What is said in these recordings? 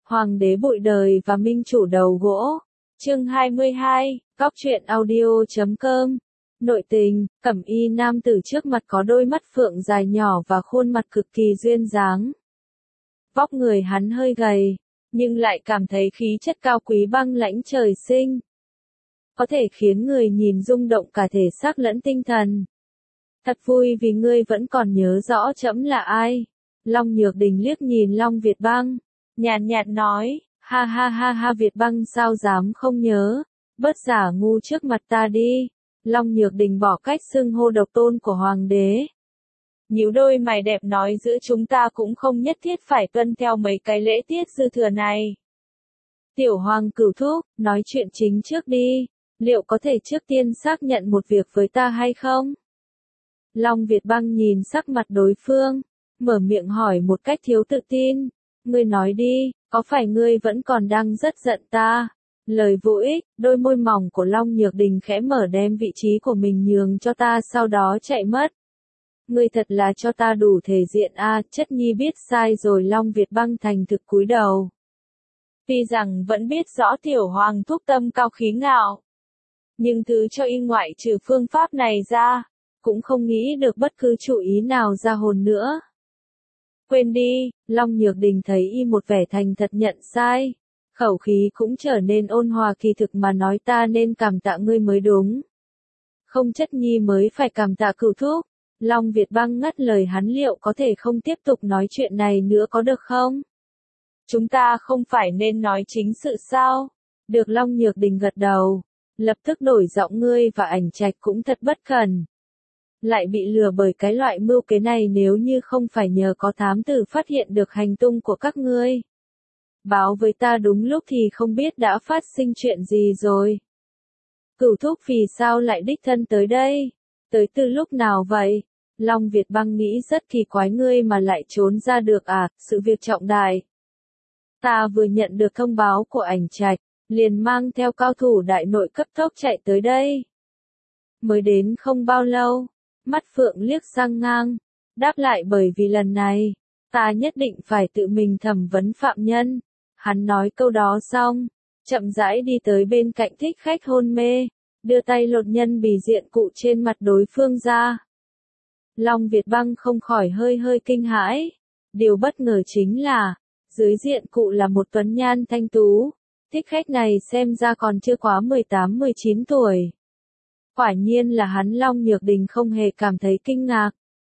Hoàng đế bụi đời và minh chủ đầu gỗ. Chương 22, Cóc truyện audio.com. Nội tình, cẩm y nam tử trước mặt có đôi mắt phượng dài nhỏ và khuôn mặt cực kỳ duyên dáng. Vóc người hắn hơi gầy, nhưng lại cảm thấy khí chất cao quý băng lãnh trời sinh. Có thể khiến người nhìn rung động cả thể xác lẫn tinh thần. Thật vui vì ngươi vẫn còn nhớ rõ trẫm là ai. Long Nhược Đình liếc nhìn Long Việt Băng, nhàn nhạt nói, ha ha ha ha, Việt Băng sao dám không nhớ, bớt giả ngu trước mặt ta đi. Long Nhược Đình bỏ cách xưng hô độc tôn của hoàng đế. Nhíu đôi mày đẹp nói, giữa chúng ta cũng không nhất thiết phải tuân theo mấy cái lễ tiết dư thừa này. Tiểu Hoàng Cửu thúc, nói chuyện chính trước đi, liệu có thể trước tiên xác nhận một việc với ta hay không? Long Việt Băng nhìn sắc mặt đối phương, mở miệng hỏi một cách thiếu tự tin, ngươi nói đi, có phải ngươi vẫn còn đang rất giận ta? Lời vô ích, đôi môi mỏng của Long Nhược Đình khẽ mở, đem vị trí của mình nhường cho ta sau đó chạy mất. Ngươi thật là cho ta đủ thể diện a, chất nhi biết sai rồi. Long Việt Băng thành thực cúi đầu. Tuy rằng vẫn biết rõ tiểu hoàng thúc tâm cao khí ngạo, nhưng thứ cho y ngoại trừ phương pháp này ra, cũng không nghĩ được bất cứ chủ ý nào ra hồn nữa. Quên đi, Long Nhược Đình thấy y một vẻ thành thật nhận sai, khẩu khí cũng trở nên ôn hòa, kỳ thực mà nói ta nên cảm tạ ngươi mới đúng. Không, chất nhi mới phải cảm tạ Cửu thúc. Long Việt Băng ngắt lời hắn, liệu có thể không tiếp tục nói chuyện này nữa có được không? Chúng ta không phải nên nói chính sự sao? Được. Long Nhược Đình gật đầu, lập tức đổi giọng, ngươi và Ảnh Trạch cũng thật bất cẩn. Lại bị lừa bởi cái loại mưu kế này, nếu như không phải nhờ có thám tử phát hiện được hành tung của các ngươi, báo với ta đúng lúc thì không biết đã phát sinh chuyện gì rồi. Cửu thúc vì sao lại đích thân tới đây? Tới từ lúc nào vậy? Long Việt Băng nghĩ rất kỳ quái, ngươi mà lại trốn ra được à, sự việc trọng đại. Ta vừa nhận được thông báo của Ảnh Trạch, liền mang theo cao thủ đại nội cấp tốc chạy tới đây. Mới đến không bao lâu, mắt phượng liếc sang ngang, đáp lại, bởi vì lần này, ta nhất định phải tự mình thẩm vấn phạm nhân. Hắn nói câu đó xong, chậm rãi đi tới bên cạnh thích khách hôn mê, đưa tay lột nhân bì diện cụ trên mặt đối phương ra. Long Việt Băng không khỏi hơi kinh hãi. Điều bất ngờ chính là, dưới diện cụ là một tuấn nhan thanh tú. Thích khách này xem ra còn chưa quá 18-19 tuổi. Quả nhiên là hắn. Long Nhược Đình không hề cảm thấy kinh ngạc.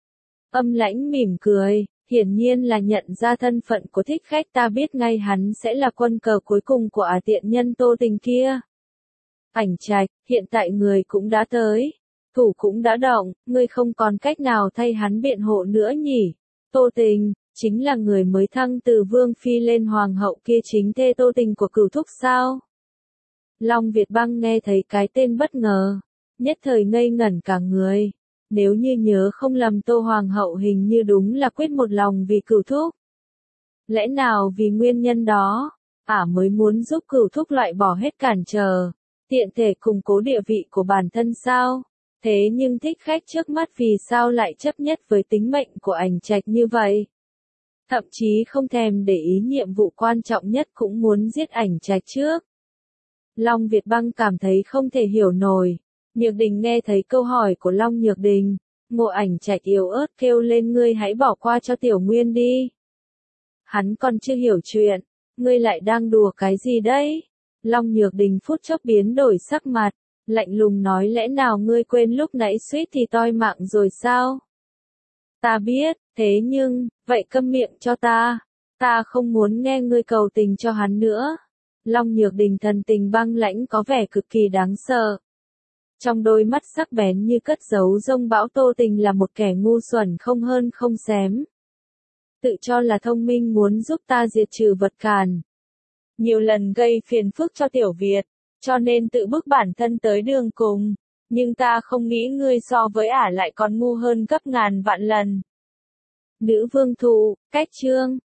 Âm lãnh mỉm cười, hiển nhiên là nhận ra thân phận của thích khách, ta biết ngay hắn sẽ là quân cờ cuối cùng của tiện nhân Tô Tình kia. Ảnh Trạch, hiện tại người cũng đã tới, thủ cũng đã động, ngươi không còn cách nào thay hắn biện hộ nữa nhỉ? Tô Tình, chính là người mới thăng từ vương phi lên hoàng hậu kia, chính thê Tô Tình của Cửu thúc sao? Long Việt Băng nghe thấy cái tên bất ngờ, nhất thời ngây ngẩn cả người. Nếu như nhớ không lầm, Tô hoàng hậu hình như đúng là quyết một lòng vì Cửu thúc. Lẽ nào vì nguyên nhân đó, mới muốn giúp Cửu thúc loại bỏ hết cản trở, tiện thể củng cố địa vị của bản thân sao? Thế nhưng thích khách trước mắt vì sao lại chấp nhất với tính mệnh của Ảnh Trạch như vậy? Thậm chí không thèm để ý nhiệm vụ quan trọng nhất, cũng muốn giết Ảnh Trạch trước. Long Việt Băng cảm thấy không thể hiểu nổi. Nhược Đình nghe thấy câu hỏi của Long Nhược Đình, Ngộ Ảnh Trạch yếu ớt kêu lên, ngươi hãy bỏ qua cho Tiểu Nguyên đi. Hắn còn chưa hiểu chuyện, ngươi lại đang đùa cái gì đấy? Long Nhược Đình phút chốc biến đổi sắc mặt, lạnh lùng nói, lẽ nào ngươi quên lúc nãy suýt thì toi mạng rồi sao? Ta biết, thế nhưng, vậy câm miệng cho ta không muốn nghe ngươi cầu tình cho hắn nữa. Long Nhược Đình thần tình băng lãnh có vẻ cực kỳ đáng sợ. Trong đôi mắt sắc bén như cất giấu giông bão, Tô Tình là một kẻ ngu xuẩn không hơn không xém. Tự cho là thông minh, muốn giúp ta diệt trừ vật cản. Nhiều lần gây phiền phức cho Tiểu Việt, cho nên tự bức bản thân tới đường cùng. Nhưng ta không nghĩ ngươi so với lại còn ngu hơn gấp ngàn vạn lần. Nữ vương thụ, cách chương.